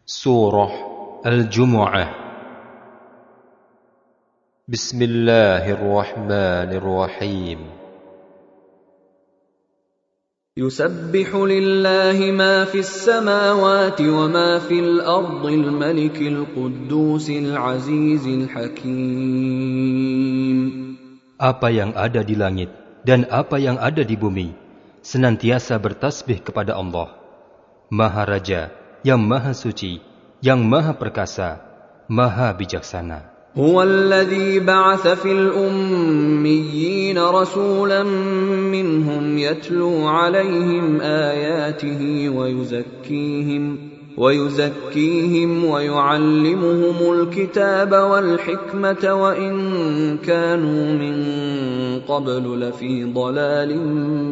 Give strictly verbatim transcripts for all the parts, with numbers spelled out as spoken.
Surah Al-Jumu'ah. Bismillahirrahmanirrahim. Yusabbihu lillahi ma fis samawati wa ma fil ardil malikil quddusil azizil hakim. Apa yang ada di langit dan apa yang ada di bumi senantiasa bertasbih kepada Allah, Maha Raja, yang Maha Suci, yang Maha Perkasa, Maha Bijaksana. Huwa alladhi ba'atha fil ummiyyin rasulan minhum yatlu 'alayhim ayatihi wa yuzakkihim wa yuzakkihim wa yu'allimuhumul kitaba wal hikmata wa in kanu min qablu lafi dhalalin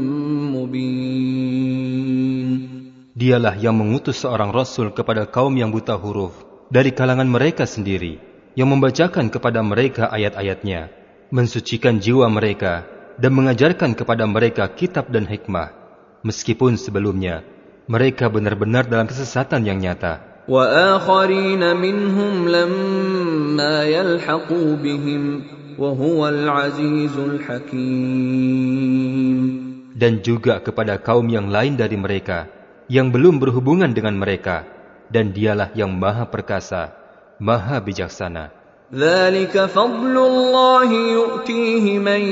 mubin. Dialah yang mengutus seorang rasul kepada kaum yang buta huruf dari kalangan mereka sendiri, yang membacakan kepada mereka ayat-ayatnya, mensucikan jiwa mereka, dan mengajarkan kepada mereka kitab dan hikmah, meskipun sebelumnya mereka benar-benar dalam kesesatan yang nyata. Wa akharina minhum lamma yalhaqu bihim wa huwal azizul hakim. Dan juga kepada kaum yang lain dari mereka yang belum berhubungan dengan mereka, dan dialah yang Maha Perkasa, Maha Bijaksana. Dzalika fadlullahi yu'tihi man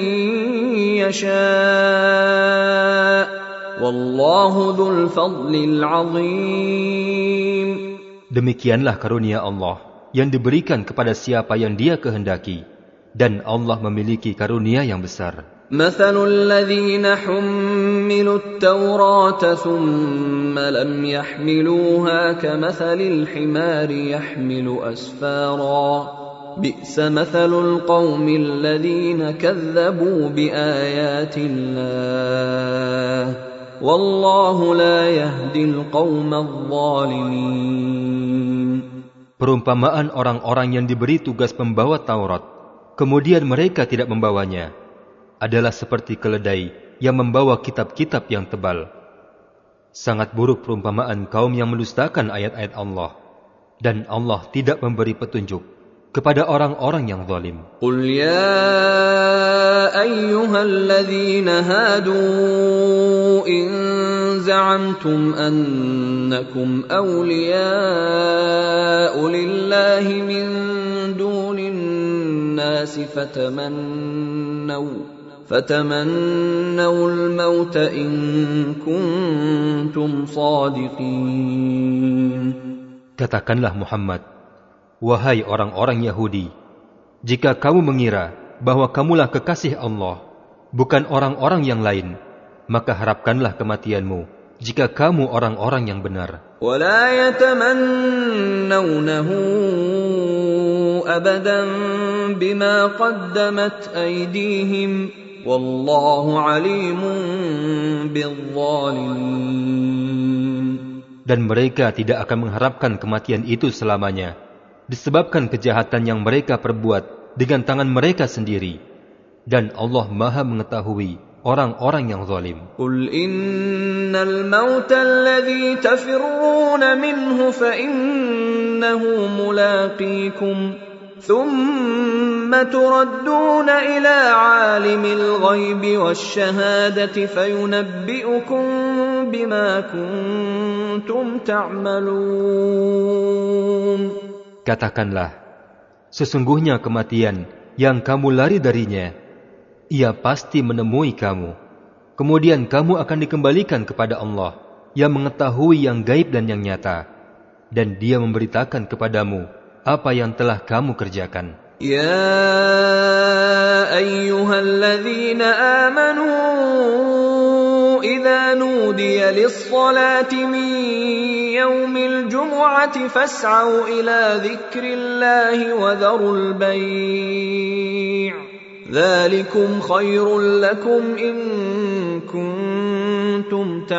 yasha' wallahu dzul fadlil 'azim. Demikianlah karunia Allah yang diberikan kepada siapa yang Dia kehendaki, dan Allah memiliki karunia yang besar. مثل الذين حملوا التوراة ثم لم يحملوها كمثل الحمار يحمل أسفارا بئس مثل القوم الذين كذبوا بآيات الله والله لا يهدي القوم الظالمين. Perumpamaan orang-orang yang diberi tugas membawa Taurat, kemudian mereka tidak membawanya, adalah seperti keledai yang membawa kitab-kitab yang tebal. Sangat buruk perumpamaan kaum yang mendustakan ayat-ayat Allah, dan Allah tidak memberi petunjuk kepada orang-orang yang zalim. Qul ya ayyuhalladzina hadu in za'amtum annakum awliya'u lillahi min dunin nasi fatamannaw فتمنوا الموت إن كنتم صادقين. Katakanlah Muhammad, wahai orang-orang Yahudi, jika kamu mengira bahwa kamulah kekasih Allah, bukan orang-orang yang lain, maka harapkanlah kematianmu jika kamu orang-orang yang benar. ولا يتمنونه أبدا بما قدمت أيديهم Wallahu alimun bizzalimin. Dan mereka tidak akan mengharapkan kematian itu selamanya, disebabkan kejahatan yang mereka perbuat dengan tangan mereka sendiri. Dan Allah Maha mengetahui orang-orang yang zalim. Qul innal mauta alladhi tafirruna minhu fa innahu mulaqikum ثم تردون إلى عالم الغيب والشهادة فينبئكم بما كنتم تعملون. Katakanlah, sesungguhnya kematian yang kamu lari darinya, ia pasti menemui kamu. Kemudian kamu akan dikembalikan kepada Allah yang mengetahui yang gaib dan yang nyata, dan Dia memberitakan kepadamu apa yang telah kamu kerjakan. Ya ayyuhalladzina amanu idza nudiya lis-salati min yaumil jumu'ati fas'au ila dzikrillahi wa dharul bai' dzalikum khairul lakum in kuntum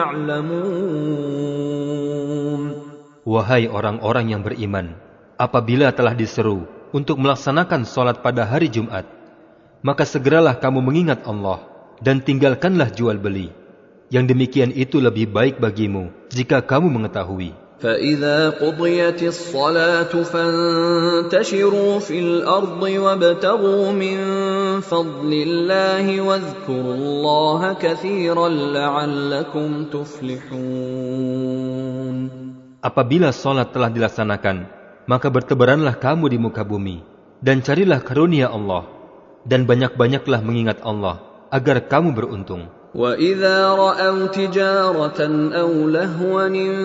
ta'lamun. Wahai orang-orang yang beriman, apabila telah diseru untuk melaksanakan sholat pada hari Jumat, maka segeralah kamu mengingat Allah dan tinggalkanlah jual beli. Yang demikian itu lebih baik bagimu jika kamu mengetahui. فَإِذَا قُضِيَتِ الصَّلَاةُ فَانتَشِرُوا فِي الْأَرْضِ وَابْتَغُوا مِن فَضْلِ اللَّهِ وَاذْكُرُوا اللَّهَ كَثِيرًا لَعَلَّكُمْ تُفْلِحُونَ. Apabila salat telah dilaksanakan, maka bertebaranlah kamu di muka bumi, dan carilah karunia Allah, dan banyak-banyaklah mengingat Allah, agar kamu beruntung. وَإِذَا رَأَوْا تِجَارَةً أَوْ لَهْوًا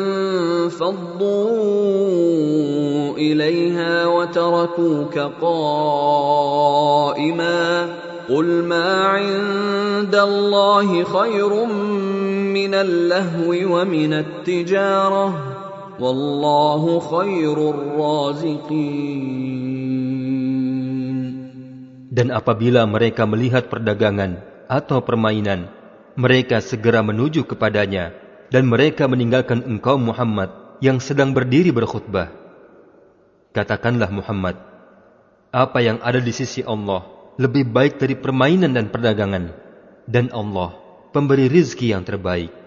انفَضُّوا إِلَيْهَا وَتَرَكُوكَ قَائِمًا قُلْ مَا عِندَ اللَّهِ خَيْرٌ مِّنَ اللَّهْوِ وَمِنَ التِّجَارَةِ وَاللَّهُ خَيْرُ الرَّازِقِينَ. Dan apabila mereka melihat perdagangan atau permainan, mereka segera menuju kepadanya, dan mereka meninggalkan engkau Muhammad yang sedang berdiri berkhutbah. Katakanlah Muhammad, apa yang ada di sisi Allah lebih baik dari permainan dan perdagangan, dan Allah pemberi rizki yang terbaik.